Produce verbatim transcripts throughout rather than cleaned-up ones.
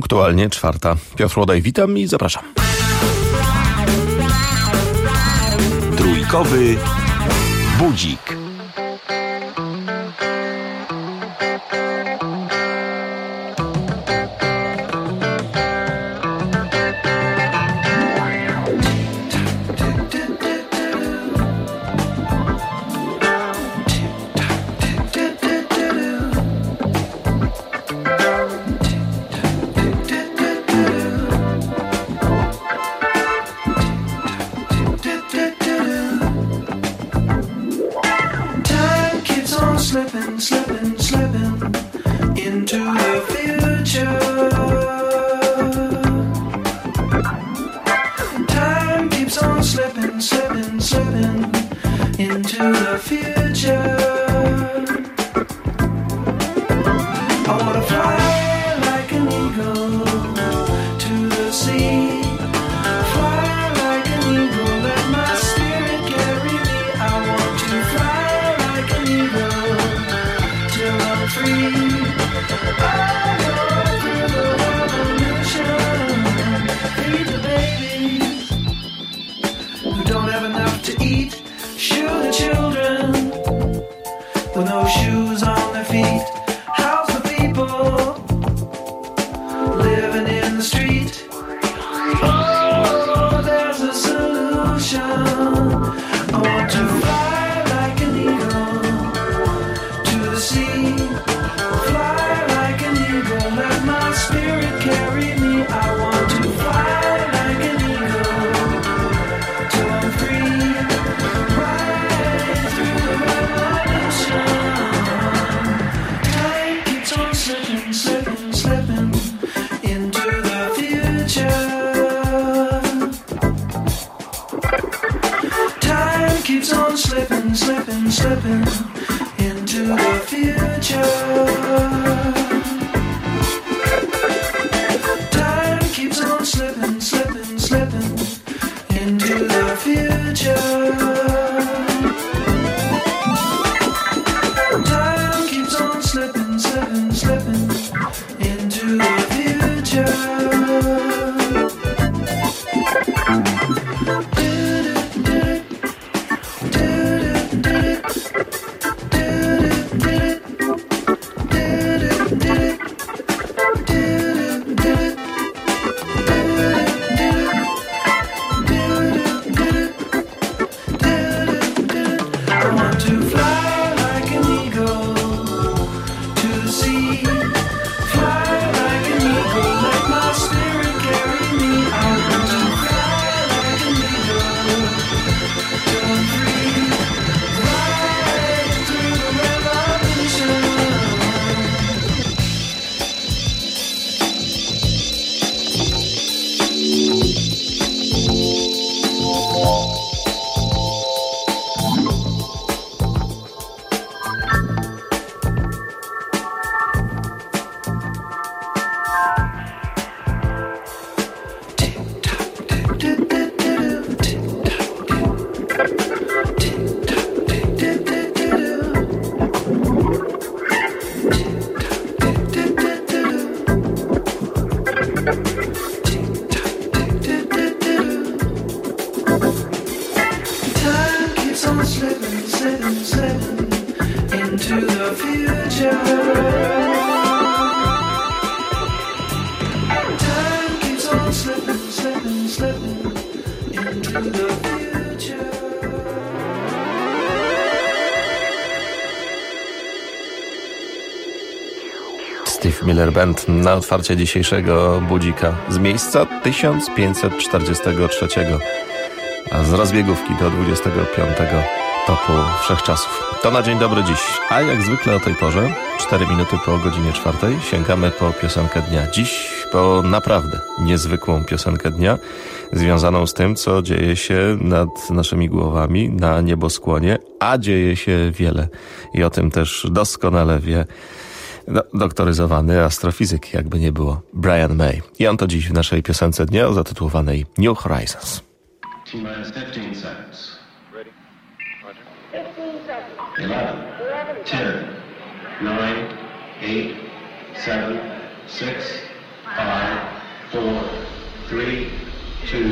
punktualnie czwarta. Piotr Łodaj, witam i zapraszam. Trójkowy budzik. Slipping, slipping, slipping into the future. Time keeps on slipping, slipping, slipping into the future. I wanna fly like an eagle to the sea. Fly like an eagle, let my spirit carry me. I want to fly like an eagle till I'm free. I go through the revolution. Feed the babies who don't have enough to eat. Shoe the children with no shoes on their feet. House the people living in the street. Oh, there's a solution. I want to fly like an eagle to the sea. Fly like an eagle, let my spirit carry me. I want to fly like an eagle till I'm free. Right through the revolution. Time keeps on slipping, slipping, slipping into the future. Time keeps on slipping, slipping, slipping into the future. Time keeps on slipping, slipping, slipping into the future. Time keeps on slipping, slipping, slipping into the future. I want to fly like an eagle to the sea. Fly like an eagle, let my spirit carry me. I want to fly like an eagle till I'm free. Right through the revolution. Time keeps on slipping, slipping, slipping into the future. Time keeps on slipping, slipping, slipping into the future. Steve Miller Band na otwarcie dzisiejszego budzika z miejsca tysiąc pięćset czterdziestego trzeciego, a z rozbiegówki do dwudziestego piątego topu wszechczasów. To na dzień dobry dziś, a jak zwykle o tej porze, cztery minuty po godzinie czwartej, sięgamy po piosenkę dnia. Dziś po naprawdę niezwykłą piosenkę dnia, związaną z tym, co dzieje się nad naszymi głowami na nieboskłonie, a dzieje się wiele i o tym też doskonale wie do, doktoryzowany astrofizyk, jakby nie było, Brian May. I on to dziś w naszej piosence dnia zatytułowanej New Horizons. T-minus fifteen seconds. Ready. Roger. fifteen seconds. eleven, ten, nine, eight, seven, six, Five, four, three, two.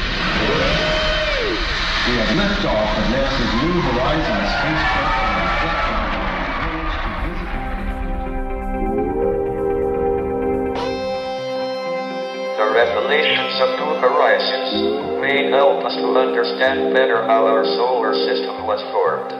We have liftoff of NASA's New Horizons spacecraft. The revelations of New Horizons may help us to understand better how our solar system was formed.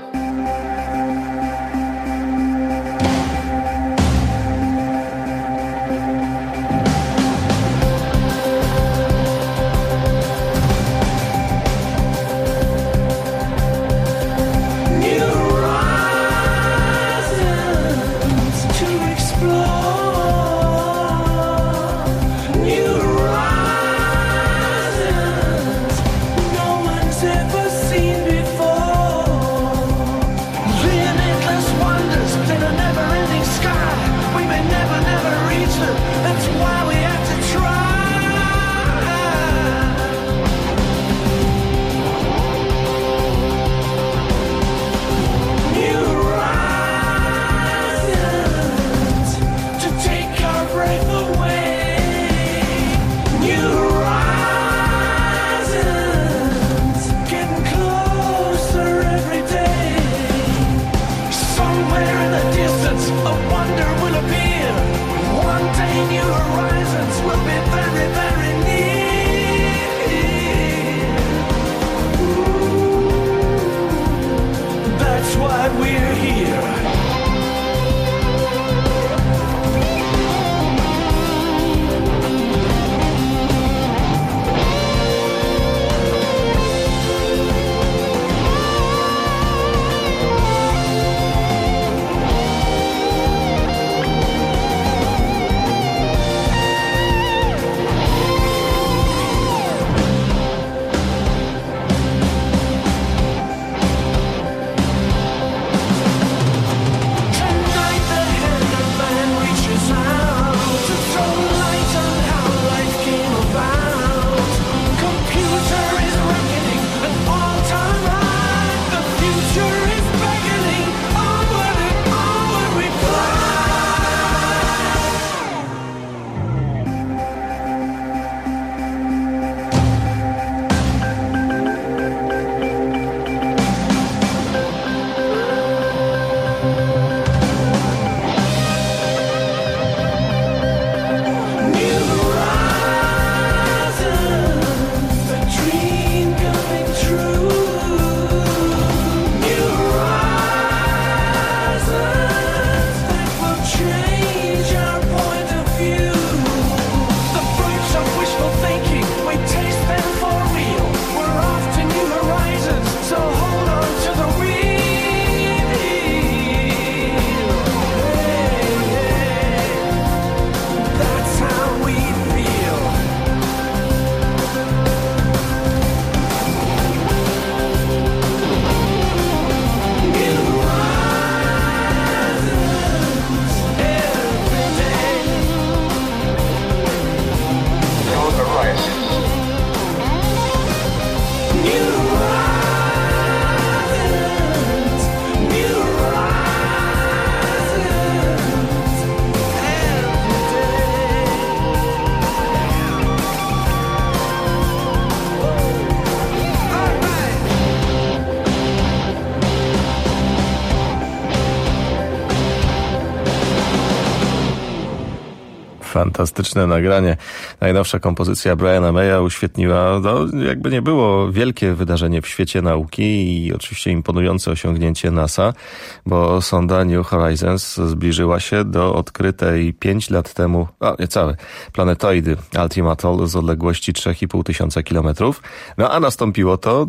Fantastyczne nagranie. Najnowsza kompozycja Briana Maya uświetniła, no, jakby nie było, wielkie wydarzenie w świecie nauki i oczywiście imponujące osiągnięcie NASA, bo sonda New Horizons zbliżyła się do odkrytej pięć lat temu, a niecałe, planetoidy Ultima Thule z odległości trzy i pół tysiąca kilometrów. No a nastąpiło to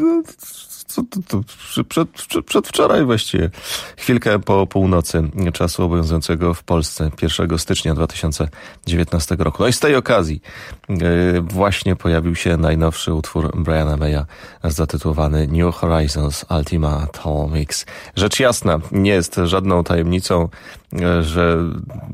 Co, to, to, przed, przed, przedwczoraj właściwie, chwilkę po północy czasu obowiązującego w Polsce, pierwszego stycznia dwa tysiące dziewiętnastego roku. No i z tej okazji yy, właśnie pojawił się najnowszy utwór Briana Maya zatytułowany New Horizons Ultima Thule Mix. Rzecz jasna, nie jest żadną tajemnicą, yy, że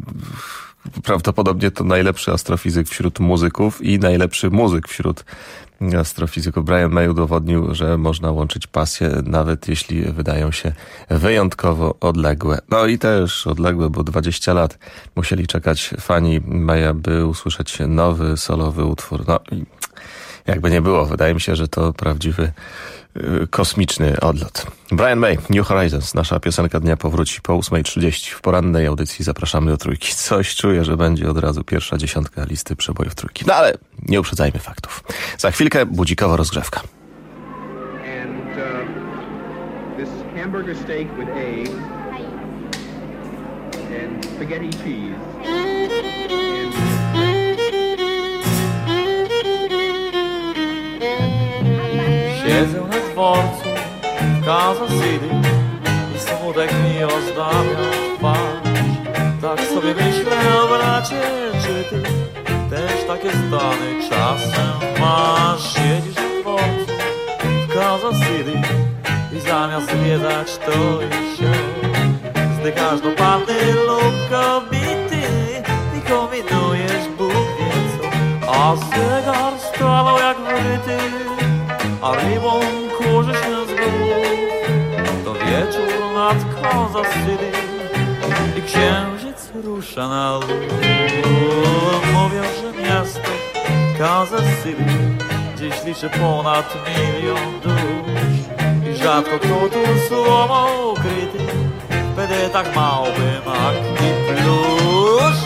prawdopodobnie to najlepszy astrofizyk wśród muzyków i najlepszy muzyk wśród Astrofizyk Brian May udowodnił, że można łączyć pasje, nawet jeśli wydają się wyjątkowo odległe. No i też odległe, bo dwadzieścia lat musieli czekać fani Maya, by usłyszeć nowy solowy utwór. No i jakby nie było, wydaje mi się, że to prawdziwy yy, kosmiczny odlot. Brian May, New Horizons, nasza piosenka dnia powróci po ósma trzydzieści. W porannej audycji zapraszamy do trójki. Coś czuję, że będzie od razu pierwsza dziesiątka listy przebojów trójki. No ale nie uprzedzajmy faktów. Za chwilkę budzikowa rozgrzewka. And uh, this hamburger steak with eggs and spaghetti cheese. Siedzę na dworcu w Kansas City i smutek mi ozdabia twarz. Tak sobie myślę, bracie, czy ty też takie stany czasem masz? Siedzisz na dworcu w Kansas City i zamiast zwiedzać to i się zdychasz do panny lub kobiety i kombinujesz Bóg wie co. A zegar stawał jak wryty, a rybą kurzy się z głów. To wieczór nad Kansas City i księżyc rusza na lód. Mówią, że miasto Kansas City dziś liczy ponad milion dusz i rzadko kto tu słowo ukryty w pedetach małby maki plusz.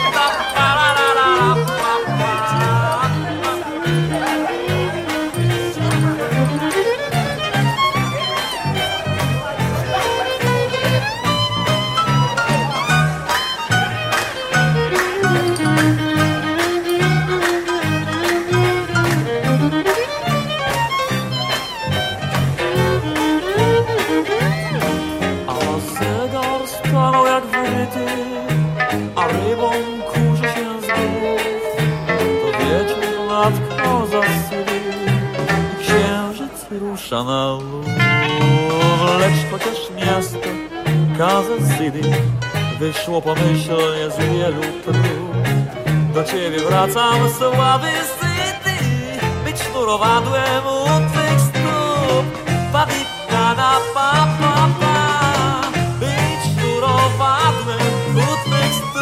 A rybą kurzy się z głów. To wieczór nad Kansas City i księżyc rusza na lód. Lecz chociaż miasto Kansas City wyszło pomyślnie z wielu prób, do ciebie wracam słaby syty, być sznurowadłem u twych stóp. Pa-di-da-da, pa-pa-pa, być sznurowadłem u twych stóp.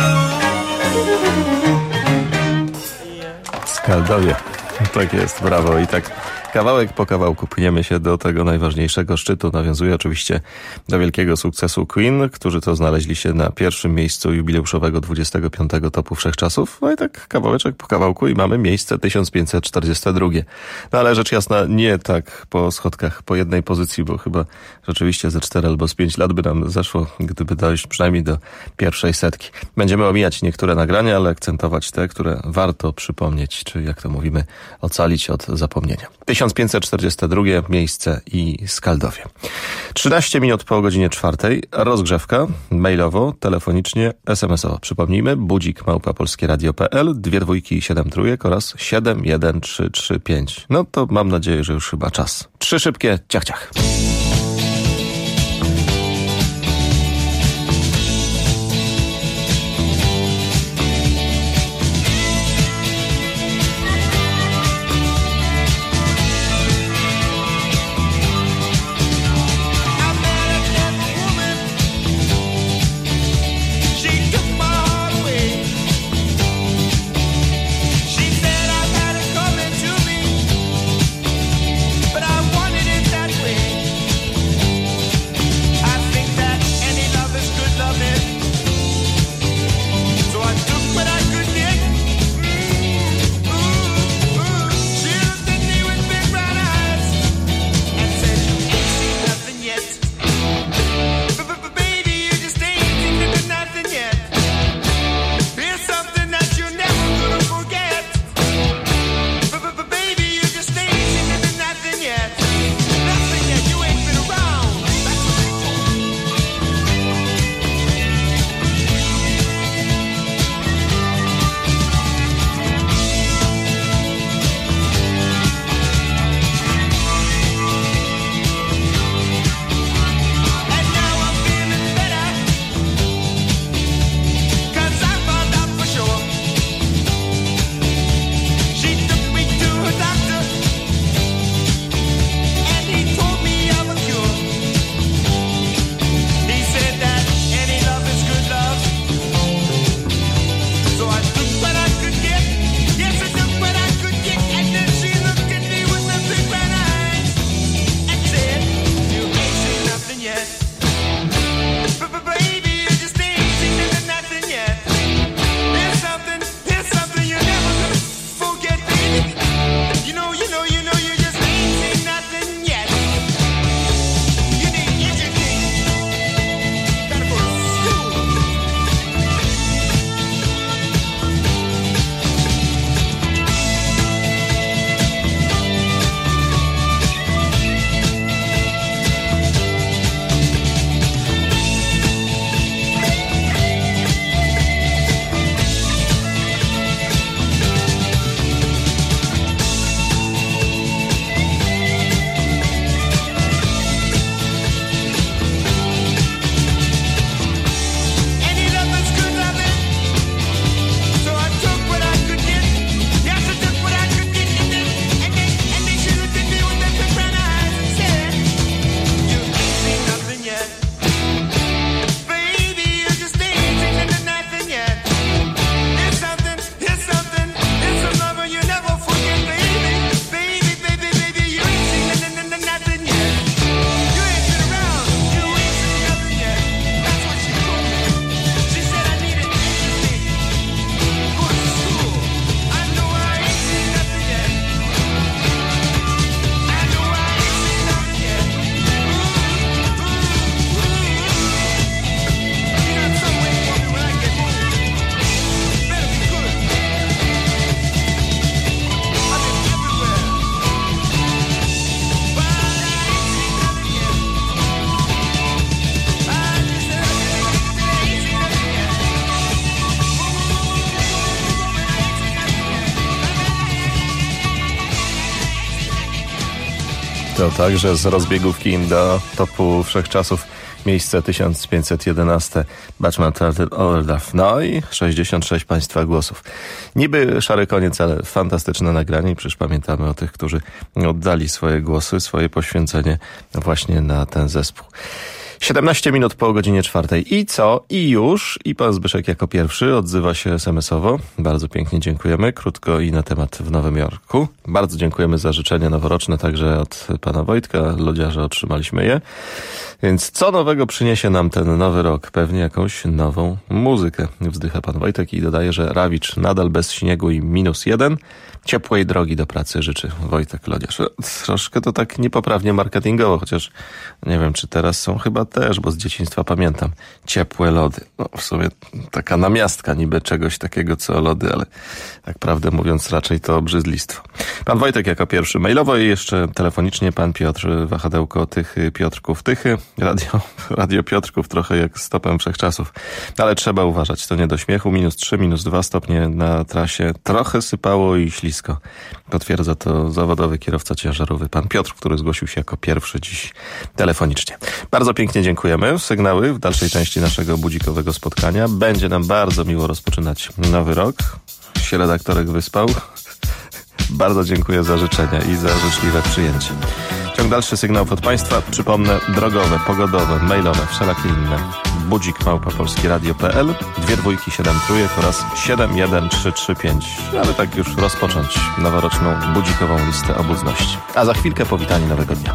Skaldowie. Tak jest, brawo. I tak kawałek po kawałku płyniemy się do tego najważniejszego szczytu. Nawiązuje oczywiście do wielkiego sukcesu Queen, którzy to znaleźli się na pierwszym miejscu jubileuszowego dwudziestego piątego topu wszechczasów. No i tak kawałeczek po kawałku i mamy miejsce tysiąc pięćset czterdzieste drugie. No ale rzecz jasna, nie tak po schodkach, po jednej pozycji, bo chyba rzeczywiście ze cztery albo z pięć lat by nam zeszło, gdyby dojść przynajmniej do pierwszej setki. Będziemy omijać niektóre nagrania, ale akcentować te, które warto przypomnieć, czy jak to mówimy, ocalić od zapomnienia. tysiąc pięćset czterdzieste drugie miejsce i Skaldowie. trzynaście minut po godzinie czwartej, rozgrzewka, mailowo, telefonicznie, es em esowo. Przypomnijmy, budzik małpa polskieradio kropka pe el, dwie dwójki i siedem trójek oraz siedem jeden trzy trzy pięć. No to mam nadzieję, że już chyba czas. Trzy szybkie ciach ciach. But I wanted it that way. miał także z rozbiegówki do topu wszechczasów miejsce tysiąc pięćset jedenaście Batchman Turtle Overduff. No i sześćdziesiąt sześć państwa głosów. Niby szary koniec, ale fantastyczne nagranie. Przecież pamiętamy o tych, którzy oddali swoje głosy, swoje poświęcenie właśnie na ten zespół. siedemnaście minut po godzinie czwartej. I co? I już. I pan Zbyszek jako pierwszy odzywa się es em esowo. Bardzo pięknie dziękujemy. Krótko i na temat w Nowym Jorku. Bardzo dziękujemy za życzenia noworoczne, także od pana Wojtka. Lodziarze otrzymaliśmy je. Więc co nowego przyniesie nam ten nowy rok? Pewnie jakąś nową muzykę. Wzdycha pan Wojtek i dodaje, że Rawicz nadal bez śniegu i minus jeden. Ciepłej drogi do pracy życzy Wojtek Lodziarz. Troszkę to tak niepoprawnie marketingowo, chociaż nie wiem, czy teraz są, chyba też, bo z dzieciństwa pamiętam. Ciepłe lody. No w sumie taka namiastka niby czegoś takiego co lody, ale tak prawdę mówiąc raczej to obrzydlistwo. Pan Wojtek jako pierwszy mailowo i jeszcze telefonicznie pan Piotr Wahadełko Tychy Piotrków Tychy. Radio, radio Piotrków trochę jak stopem wszechczasów. Ale trzeba uważać, to nie do śmiechu. Minus trzy, minus dwa stopnie na trasie. Trochę sypało i ślisko. Potwierdza to zawodowy kierowca ciężarowy pan Piotr, który zgłosił się jako pierwszy dziś telefonicznie. Bardzo pięknie dziękujemy. Sygnały w dalszej części naszego budzikowego spotkania. Będzie nam bardzo miło rozpoczynać nowy rok. Się redaktorek wyspał. Bardzo dziękuję za życzenia i za życzliwe przyjęcie. Ciąg dalszy sygnałów od państwa. Przypomnę, drogowe, pogodowe, mailowe, wszelakie inne. budzik małpa polski radio kropka p l, dwie dwójki, siedem trójek oraz siedem jeden trzy trzy pięć. Ale tak już rozpocząć noworoczną budzikową listę obudności. A za chwilkę powitanie nowego dnia.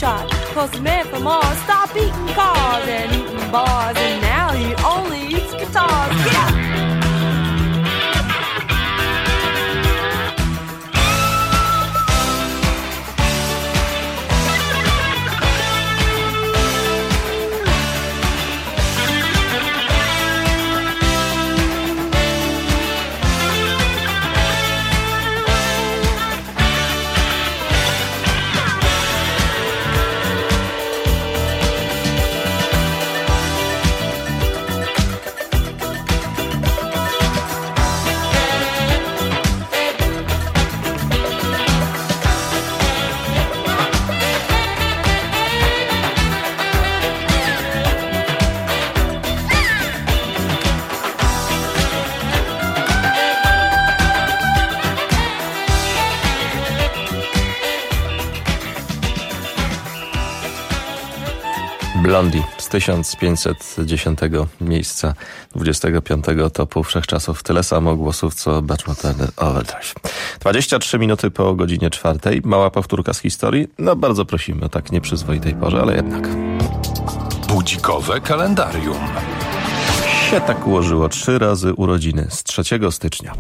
foxtrot. Cause the man from Mars stopped eating cars and eating bars, and now he only eats guitars. Get up! Blondie z tysiąc pięćset dziesiątego miejsca dwudziestego piątego topu wszechczasów. Tyle samo głosów co Badwater Overdrive. dwadzieścia trzy minuty po godzinie czwartej. Mała powtórka z historii. No bardzo prosimy o tak nieprzyzwoitej porze, ale jednak. Budzikowe kalendarium. Się tak ułożyło. Trzy razy urodziny z trzeciego stycznia.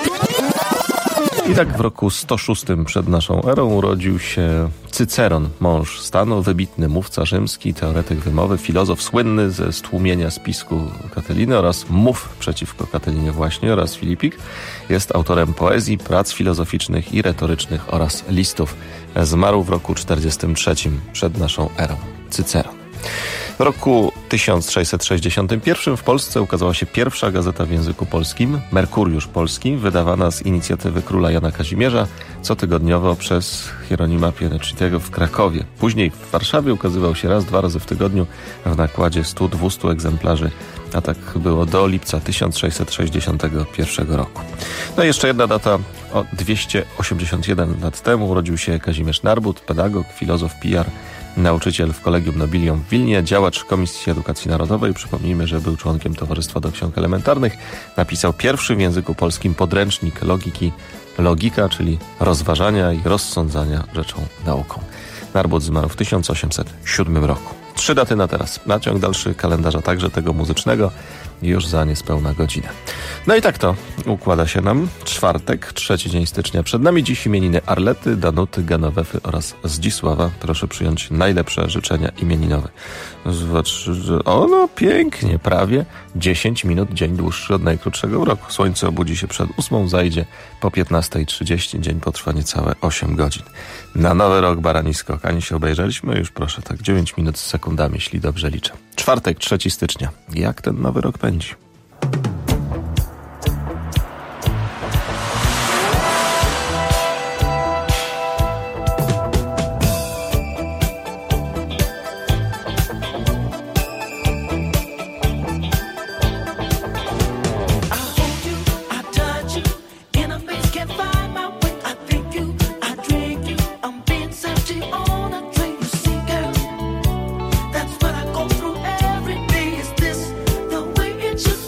I tak w roku sto szóstym przed naszą erą urodził się Cyceron, mąż stanu, wybitny mówca rzymski, teoretyk wymowy, filozof słynny ze stłumienia spisku Katyline oraz mów przeciwko Katylinie właśnie oraz Filipik. Jest autorem poezji, prac filozoficznych i retorycznych oraz listów. Zmarł w roku czterdziestym trzecim przed naszą erą. Cyceron. W roku tysiąc sześćset sześćdziesiątym pierwszym w Polsce ukazała się pierwsza gazeta w języku polskim, Merkuriusz Polski, wydawana z inicjatywy króla Jana Kazimierza cotygodniowo przez Hieronima Piereczitego w Krakowie. Później w Warszawie ukazywał się raz, dwa razy w tygodniu w nakładzie stu do dwustu egzemplarzy, a tak było do lipca tysiąc sześćset sześćdziesiątego pierwszego roku. No i jeszcze jedna data. O dwieście osiemdziesiąt jeden lat temu urodził się Kazimierz Narbut, pedagog, filozof, P R, nauczyciel w Collegium Nobilium w Wilnie, działacz Komisji Edukacji Narodowej. Przypomnijmy, że był członkiem Towarzystwa do Ksiąg Elementarnych. Napisał pierwszy w języku polskim podręcznik logiki, logika, czyli rozważania i rozsądzania rzeczą nauką. Narbut zmarł w tysiąc osiemset siódmym roku. Trzy daty na teraz. Na ciąg dalszy kalendarza, także tego muzycznego, już za niespełna godzinę. No i tak to układa się nam. Czwartek, trzeci dzień stycznia. Przed nami dziś imieniny Arlety, Danuty, Ganowefy oraz Zdzisława. Proszę przyjąć najlepsze życzenia imieninowe. O, no pięknie, prawie dziesięć minut, dzień dłuższy od najkrótszego w roku. Słońce obudzi się przed ósmą, zajdzie po piętnastej trzydzieści. Dzień potrwa niecałe osiem godzin. Na nowy rok Barani Skok. Ani się obejrzeliśmy, już proszę tak dziewięć minut z sekundami, jeśli dobrze liczę. Czwartek, trzeci stycznia. Jak ten nowy rok pędzi? That's what I go through every day. Is this the way it should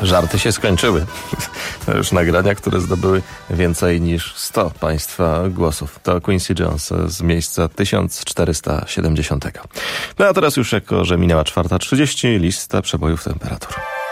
żarty się skończyły. To już nagrania, które zdobyły więcej niż sto Państwa głosów. To Quincy Jones z miejsca tysiąc czterysta siedemdziesiątego. No a teraz już jako, że minęła czwarta trzydzieści, lista przebojów temperatur.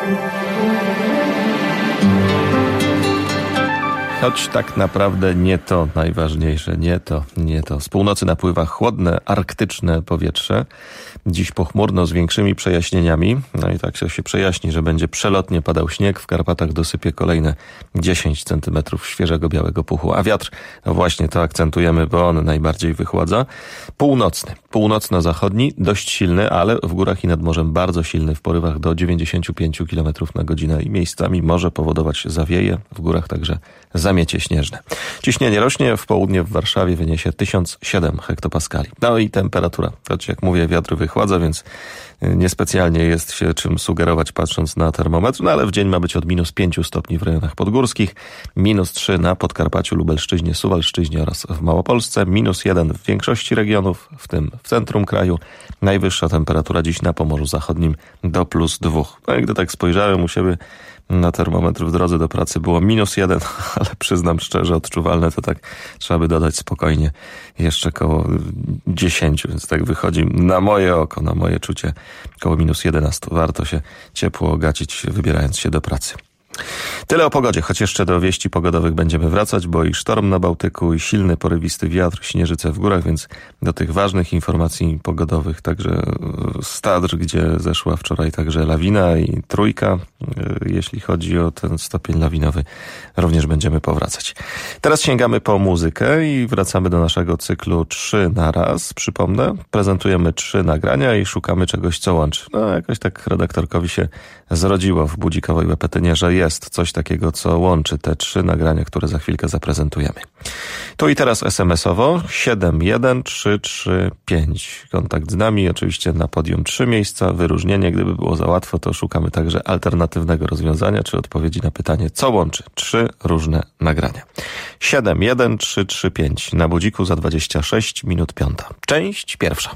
Choć tak naprawdę nie to najważniejsze, nie to, nie to. Z północy napływa chłodne, arktyczne powietrze. Dziś pochmurno z większymi przejaśnieniami. No i tak się przejaśni, że będzie przelotnie padał śnieg. W Karpatach dosypie kolejne dziesięć centymetrów świeżego białego puchu. A wiatr, no właśnie to akcentujemy, bo on najbardziej wychładza. Północny, północno-zachodni, dość silny, ale w górach i nad morzem bardzo silny w porywach do dziewięćdziesiąt pięć kilometrów na godzinę i miejscami może powodować zawieje. W górach także zamiecie śnieżne. Ciśnienie rośnie, w południe w Warszawie wyniesie tysiąc siedem hektopaskali. No i temperatura, choć jak mówię, wiatr wychładza, więc niespecjalnie jest się czym sugerować patrząc na termometr, no ale w dzień ma być od minus pięć stopni w rejonach podgórskich, minus trzy na Podkarpaciu, Lubelszczyźnie, Suwalszczyźnie oraz w Małopolsce, minus jeden w większości regionów, w tym w centrum kraju. Najwyższa temperatura dziś na Pomorzu Zachodnim do plus dwóch. No i gdy tak spojrzałem u siebie na termometr w drodze do pracy było minus jeden, ale przyznam szczerze, odczuwalne to tak trzeba by dodać spokojnie jeszcze koło dziesięciu, więc tak wychodzi na moje oko, na moje czucie koło minus jedenastu. Warto się ciepło ogacić, wybierając się do pracy. Tyle o pogodzie, choć jeszcze do wieści pogodowych będziemy wracać, bo i sztorm na Bałtyku, i silny, porywisty wiatr, śnieżyce w górach, więc do tych ważnych informacji pogodowych, także z Tatr, gdzie zeszła wczoraj także lawina i trójka, jeśli chodzi o ten stopień lawinowy, również będziemy powracać. Teraz sięgamy po muzykę i wracamy do naszego cyklu trzy na raz. Przypomnę, prezentujemy trzy nagrania i szukamy czegoś, co łączy. No, jakoś tak redaktorkowi się zrodziło w budzikowej łepetynie, że jest coś takiego, co łączy te trzy nagrania, które za chwilkę zaprezentujemy. Tu i teraz es em es owo siedem jeden trzy trzy pięć. Kontakt z nami, oczywiście na podium trzy miejsca. Wyróżnienie, gdyby było za łatwo, to szukamy także alternatywnego rozwiązania, czy odpowiedzi na pytanie, co łączy trzy różne nagrania. siedem jeden trzy trzy pięć. Na budziku za dwadzieścia sześć minut piąta. Część pierwsza.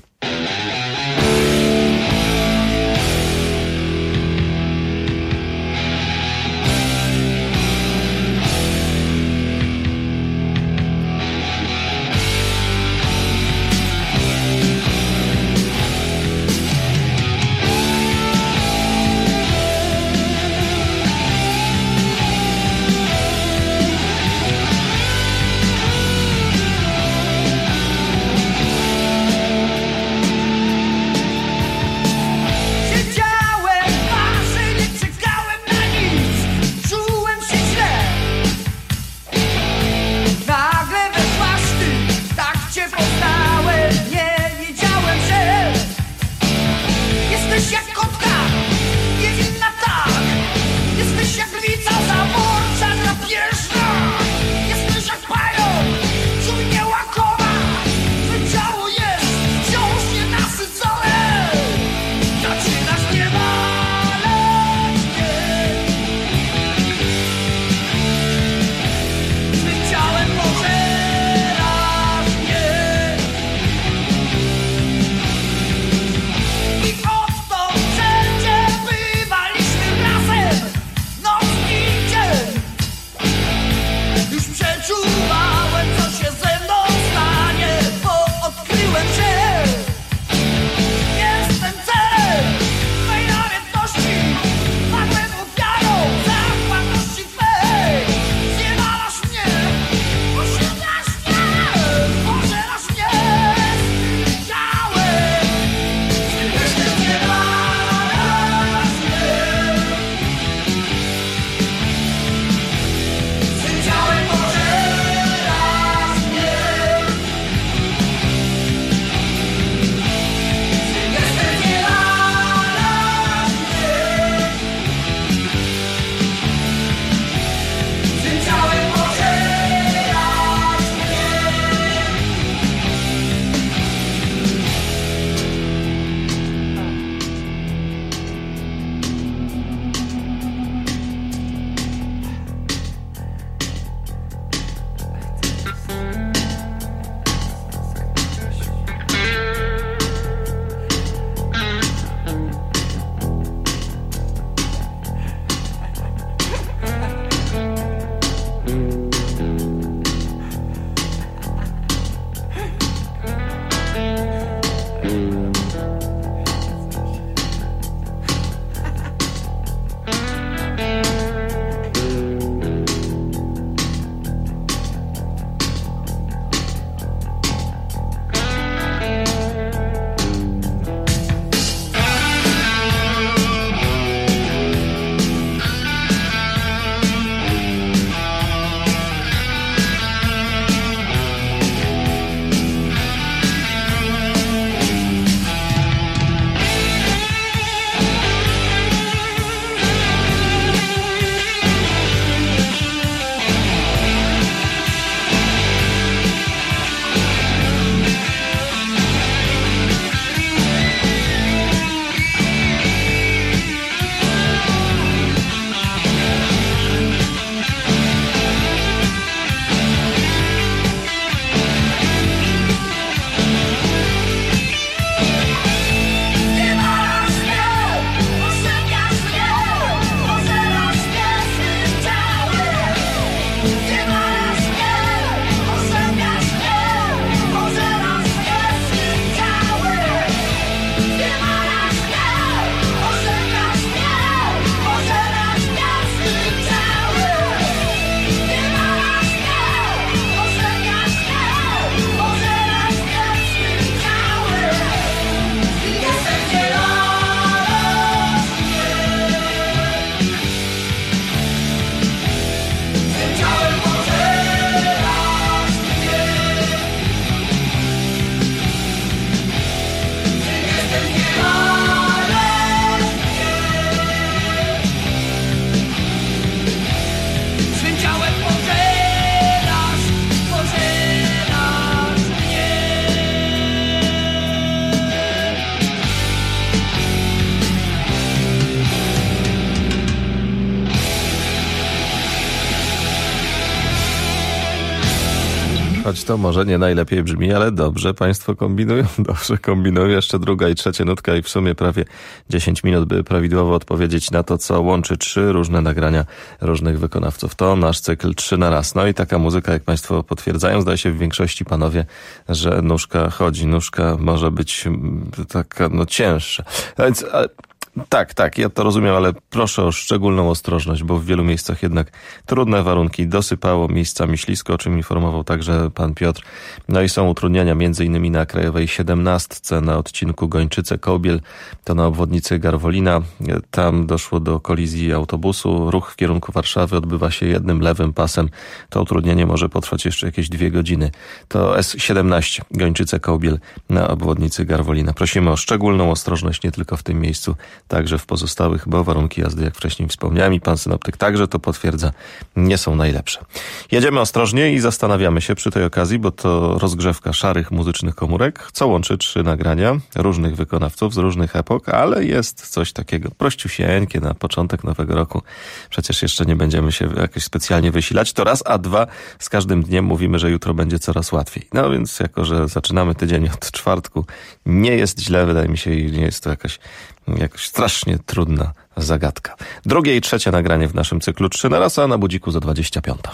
choć to może nie najlepiej brzmi, ale dobrze państwo kombinują, dobrze kombinują. Jeszcze druga i trzecia nutka i w sumie prawie dziesięć minut, by prawidłowo odpowiedzieć na to, co łączy trzy różne nagrania różnych wykonawców. To nasz cykl trzy na raz. No i taka muzyka, jak państwo potwierdzają, zdaje się w większości panowie, że nóżka chodzi, nóżka może być taka no cięższa. A więc... A... Tak, tak, ja to rozumiem, ale proszę o szczególną ostrożność, bo w wielu miejscach jednak trudne warunki, dosypało, miejscami ślisko, o czym informował także pan Piotr. No i są utrudnienia między innymi na Krajowej siedemnastce na odcinku Gończyce-Kołbiel, to na obwodnicy Garwolina. Tam doszło do kolizji autobusu. Ruch w kierunku Warszawy odbywa się jednym lewym pasem. To utrudnienie może potrwać jeszcze jakieś dwie godziny. To S siedemnaście Gończyce-Kołbiel na obwodnicy Garwolina. Prosimy o szczególną ostrożność nie tylko w tym miejscu, także w pozostałych, bo warunki jazdy, jak wcześniej wspomniałem i pan synoptyk także to potwierdza, nie są najlepsze. Jedziemy ostrożnie i zastanawiamy się przy tej okazji, bo to rozgrzewka szarych muzycznych komórek, co łączy trzy nagrania różnych wykonawców z różnych epok, ale jest coś takiego prościusieńkie na początek nowego roku. Przecież jeszcze nie będziemy się jakoś specjalnie wysilać. To raz, a dwa, z każdym dniem mówimy, że jutro będzie coraz łatwiej. No więc jako, że zaczynamy tydzień od czwartku, nie jest źle, wydaje mi się, i nie jest to jakaś jakoś strasznie trudna zagadka. Drugie i trzecie nagranie w naszym cyklu trzy na raz, a na budziku za dwadzieścia piąta.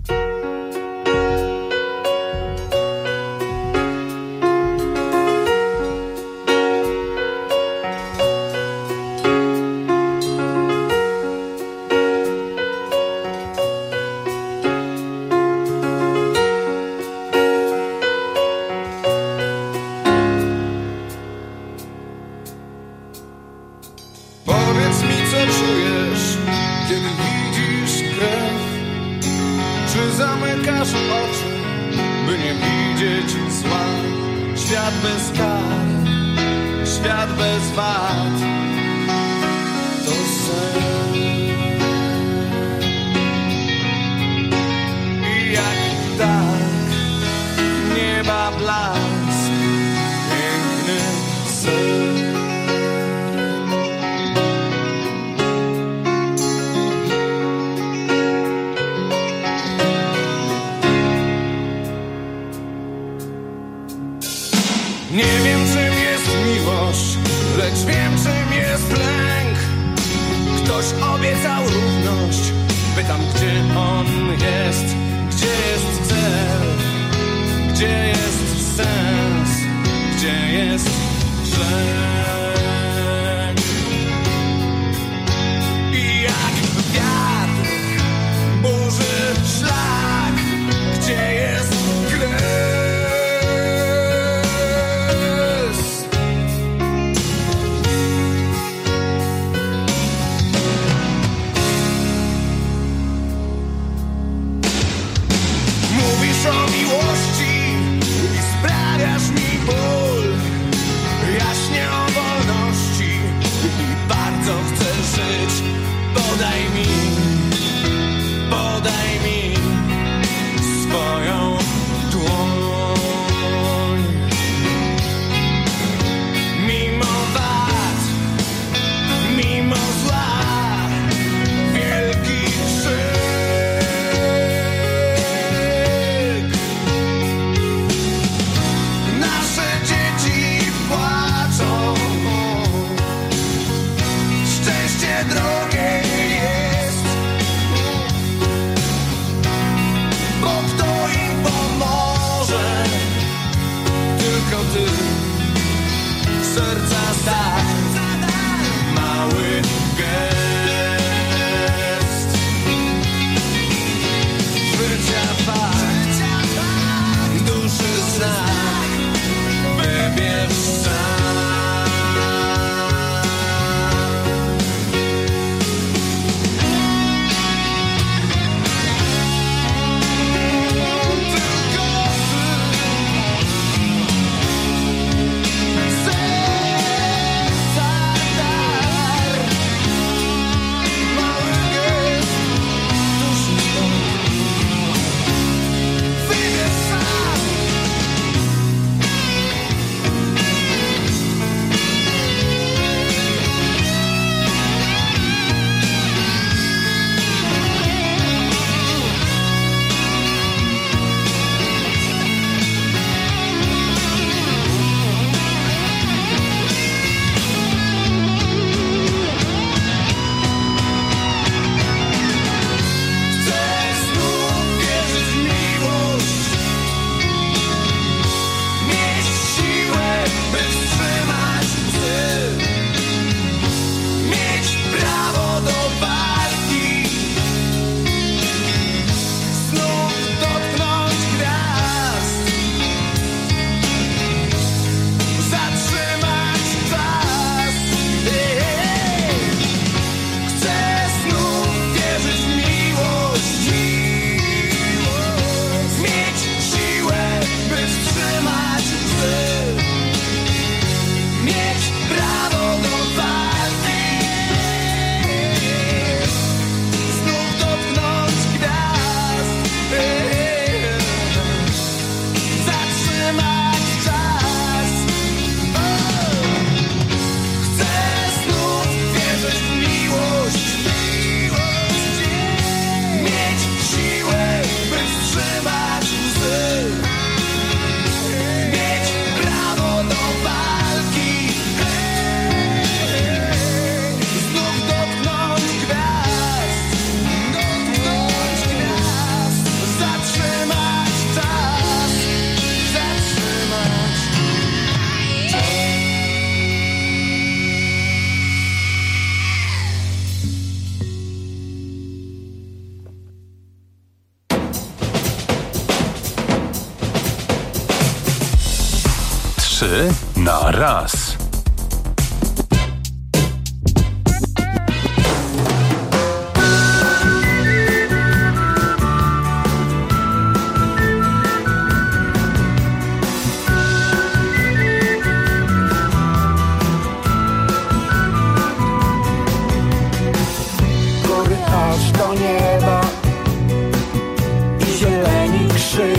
Powiedz mi, co czujesz, kiedy widzisz krew. Czy zamykasz oczy, by nie widzieć zła? Świat bez kar, świat bez wad, to sen. I jak tak nieba blask, piękny sen. Nie wiem, czym jest miłość, lecz wiem, czym jest lęk. Ktoś obiecał równość, pytam, gdzie on jest, gdzie jest cel, gdzie jest sens, gdzie jest brzeg. I jak wiatr burzy szlak, gdzie jest kres. O miłości i sprawiasz mi ból, jaśnie o wolności. Trzy na raz. Góry aż do nieba i zieleni krzyk.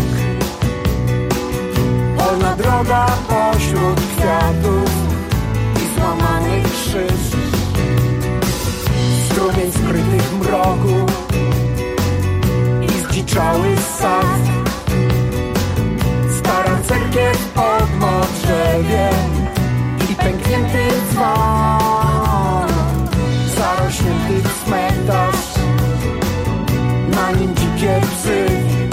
Polna droga pośród kwiatów i złamany krzyż. Strumień skrytych w mroku i zdziczały sad. Stara cerkiew pod drzewie i pęknięty dzwon. Zarośnięty cmentarz, na nim dzikie psy.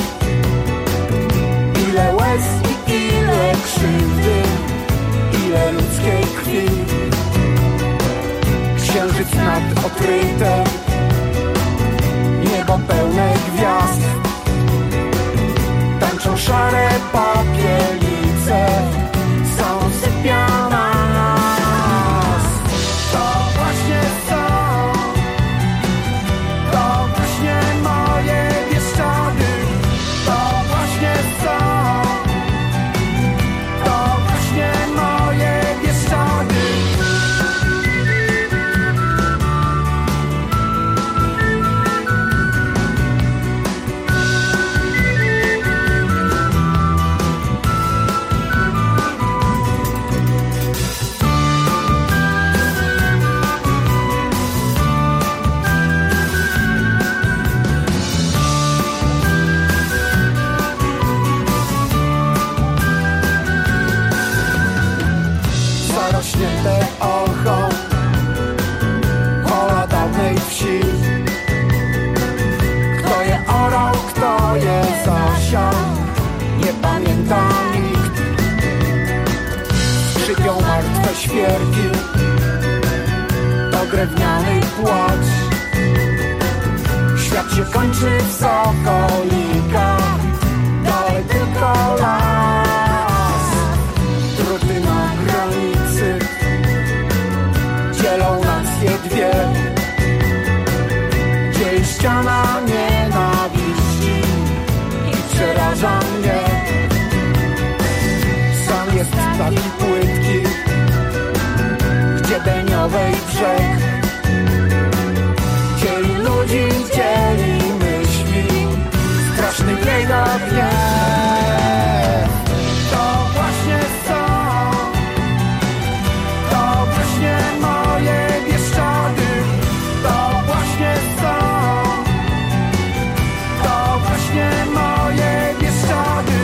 Ile łez i ile krzywdy, ile ludzkiej krwi. Księżyc nad okrytem, niebo pełne gwiazd. Tańczą szare popielice, są sypia nas. To właśnie są, to właśnie moje Bieszczady. To właśnie są, to właśnie moje Bieszczady. Zarośnięte ochą pola dawnej wsi. Kto je orał, kto je zasiał, nie pamięta nikt. Skrzypią martwe świerki, to drewniany płacz. Świat się kończy w sokolikach, dalej tylko las. Druty na granicy dzielą nas je dwie. Dzieli ściana nienawiści i przeraża mnie. Sam jest taki płytki, gdzie deniowej brzeg dzieli ludzi, dzieli myśli, straszny jego gniew. To właśnie są, to właśnie moje Bieszczady. To właśnie są, to właśnie moje Bieszczady.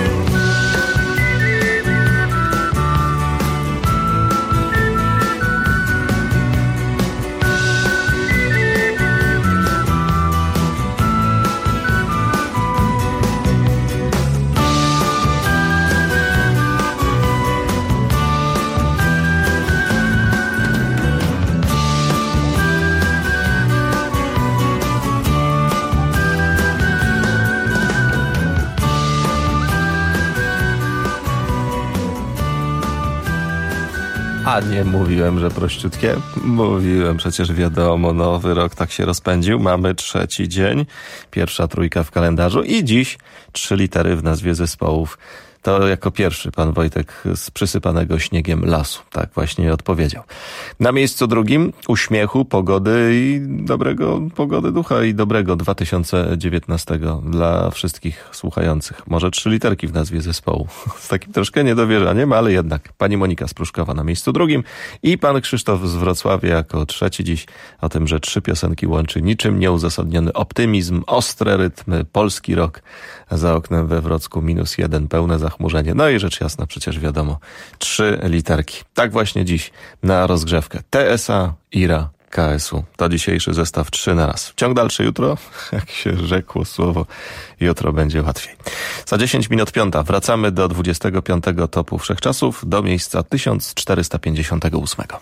A nie mówiłem, że prościutkie? Mówiłem, przecież wiadomo, nowy rok tak się rozpędził. Mamy trzeci dzień, pierwsza trójka w kalendarzu i dziś trzy litery w nazwie zespołów. To jako pierwszy pan Wojtek z przysypanego śniegiem lasu. Tak właśnie odpowiedział. Na miejscu drugim uśmiechu, pogody i dobrego pogody ducha i dobrego dwa tysiące dziewiętnastego dla wszystkich słuchających. Może trzy literki w nazwie zespołu. Z takim troszkę niedowierzaniem, ale jednak. Pani Monika z Pruszkowa na miejscu drugim i pan Krzysztof z Wrocławia jako trzeci dziś o tym, że trzy piosenki łączy niczym nieuzasadniony optymizm, ostre rytmy, polski rock. Za oknem we Wrocku minus jeden, pełne zachmurzenie. No i rzecz jasna, przecież wiadomo, trzy literki. Tak właśnie dziś na rozgrzewkę. T S A, Ira, K S U. To dzisiejszy zestaw trzy na raz. Ciąg dalszy jutro, jak się rzekło słowo, jutro będzie łatwiej. Za dziesięć minut piąta wracamy do dwudziestego piątego topu wszechczasów, do miejsca tysiąc czterysta pięćdziesiątego ósmego.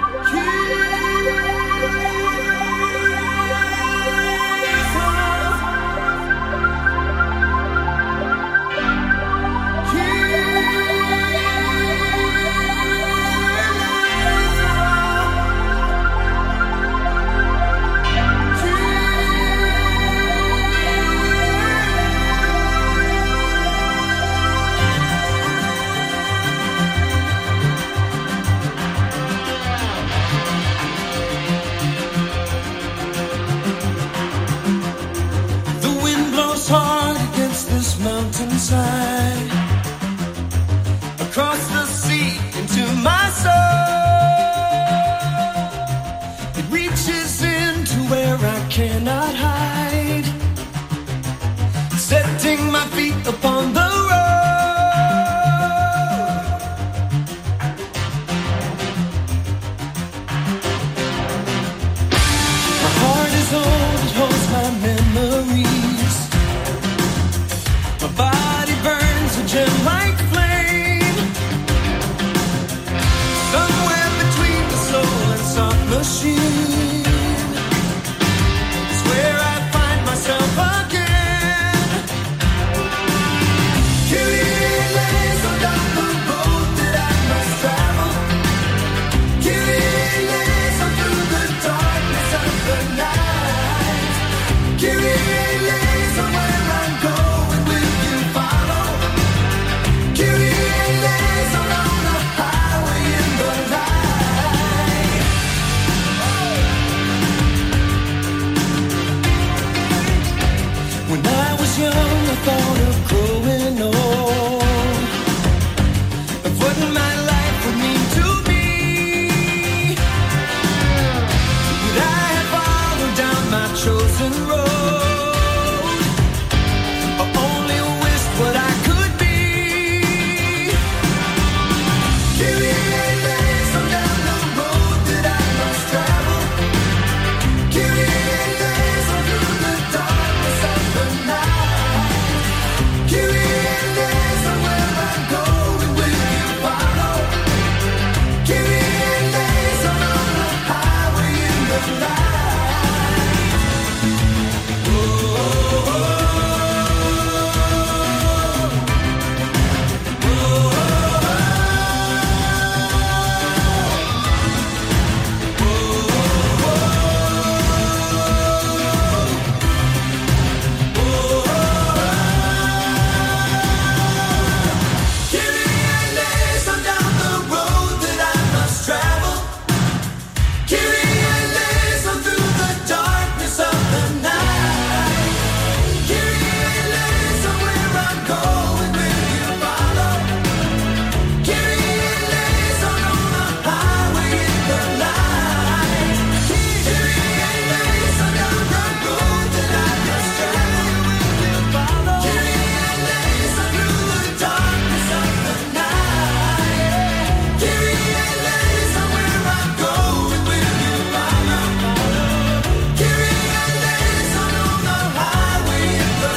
Keep where I cannot hide, setting my feet upon the road. My heart is old, it holds my memories. My body burns a gem like flame, somewhere between the soul and soft machine is where I find myself again. Kyrie eleison, down the road that I must travel. Kyrie eleison, through the darkness of the night. Kyrie eleison, where I'm going, will you follow? Kyrie eleison, on the highway in the light. When I was young, I thought of growing old, of what my life would mean to me. But I had followed down my chosen road, I only wished what I could be. Kyrie eleison, down the road that I must travel. Kyrie eleison, through the darkness of the night. Kyrie eleison, where I'm going, will you follow? Kyrie eleison, on the highway in the light. Oh, oh, oh. Kyrie eleison, down the road that I must travel. Kyrie eleison, through the darkness of the night. Kyrie eleison, where I'm going, will you follow? Kyrie eleison, on the highway in the light. Kyrie eleison, down the road that I must travel. Will you follow? Kyrie eleison, through the darkness of the night. Kyrie eleison, where I'm going, will you follow? Kyrie eleison, on the highway in the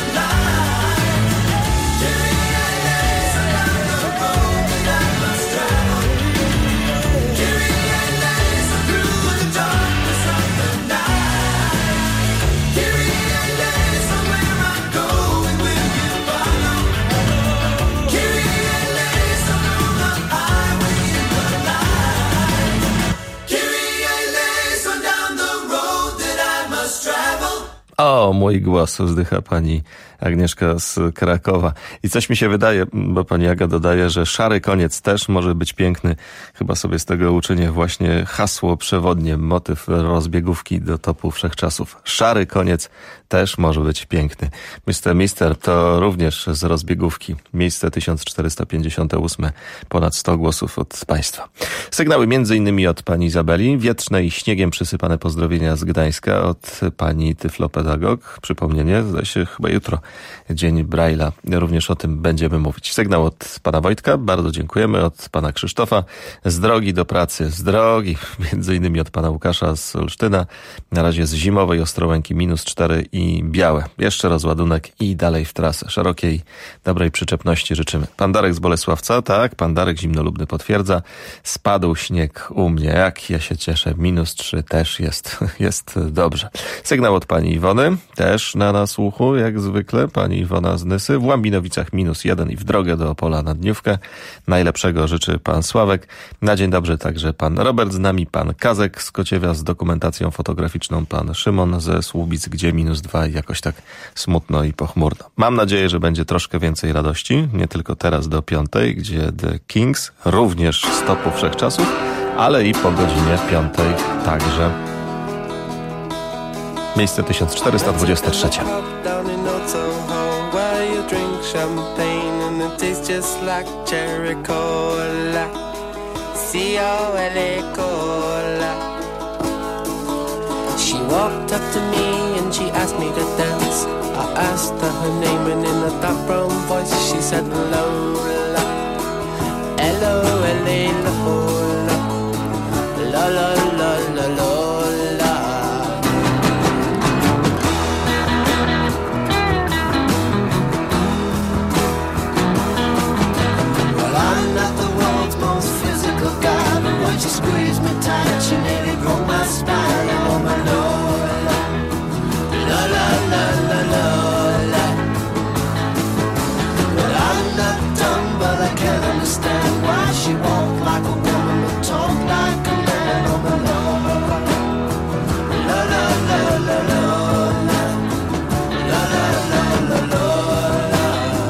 light. Kyrie eleison, down the road that I must travel. Kyrie eleison, through the darkness of the night. Kyrie eleison, where I'm going, will you follow? Kyrie eleison, on the highway in the light. Kyrie eleison, down the road that I must travel. O, mój głos, wzdycha pani Agnieszka z Krakowa. I coś mi się wydaje, bo pani Aga dodaje, że szary koniec też może być piękny. Chyba sobie z tego uczynię właśnie hasło przewodnie, motyw rozbiegówki do topu wszechczasów. Szary koniec też może być piękny. mister Mister to również z rozbiegówki. Miejsce tysiąc czterysta pięćdziesiąte ósme. Ponad sto głosów od państwa. Sygnały między innymi od pani Izabeli. Wietrzne i śniegiem przysypane pozdrowienia z Gdańska od pani Tyflopedagog. Przypomnienie, zdaje się chyba jutro Dzień Braille'a. Również o tym będziemy mówić. Sygnał od pana Wojtka. Bardzo dziękujemy. Od pana Krzysztofa. Z drogi do pracy. Z drogi. Między innymi od pana Łukasza z Olsztyna. Na razie z zimowej Ostrołęki minus cztery i białe. Jeszcze rozładunek i dalej w trasę. Szerokiej, dobrej przyczepności życzymy. Pan Darek z Bolesławca. Tak, pan Darek zimnolubny potwierdza. Spadł śnieg u mnie. Jak ja się cieszę. Minus trzy też jest, jest dobrze. Sygnał od pani Iwony. Też na nasłuchu, jak zwykle. Pani Iwona z Nysy. W Łambinowicach minus jeden i w drogę do Opola na dniówkę. Najlepszego życzy pan Sławek. Na dzień dobry także pan Robert z nami, pan Kazek z Kociewia z dokumentacją fotograficzną, pan Szymon ze Słubic, gdzie minus dwa i jakoś tak smutno i pochmurno. Mam nadzieję, że będzie troszkę więcej radości, nie tylko teraz do piątej, gdzie The Kings, również z topu wszechczasów, ale i po godzinie piątej także. Miejsce tysiąc czterysta dwadzieścia trzy. She walked up to me and she asked me to dance. I asked her her name and in a dark brown voice she said Lola. Hello, hello, la la la la Lola. Well, I'm not the world's most physical guy, but when she squeezed me tight, she nearly broke my spine. Oh my Lola, la la la la Lola. Well, I'm not dumb, but I can't understand why she walked like a woman but talked like a man. Oh my Lola, la la la la Lola, la la la la Lola.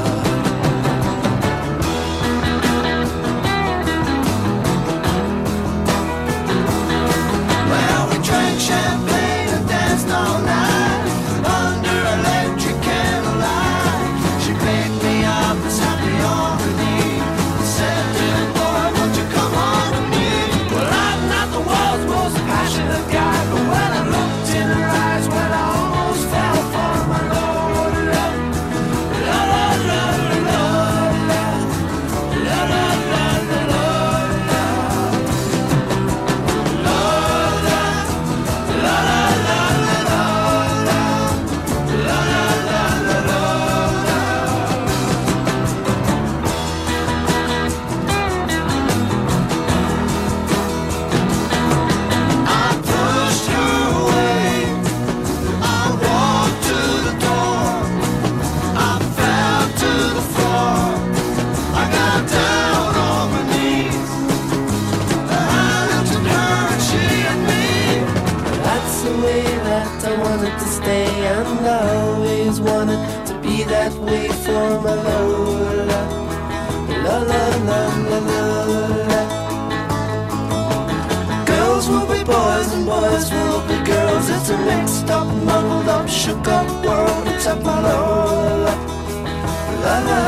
Well, we drank champagne and danced all night under electric candlelight. She picked me up and sat me on her knee and said, "Dear boy, won't you come on to me?" Well, I'm not the world's most passionate guy, but when I looked in her eyes, well, I almost fell for my Lola. La la la la la la, la la la la la la, Lola, la la la la la la, la la la la la la. I pushed her away. I walked to the door. I fell to the floor. I got down on my knees. I looked at her and she at me. That's the way that I wanted to stay, and I always wanted to be that way for my Lola. La la la la la. Girls will be boys and boys will be girls. It's a mixed up, muddled up, shook up world except my Lola. La la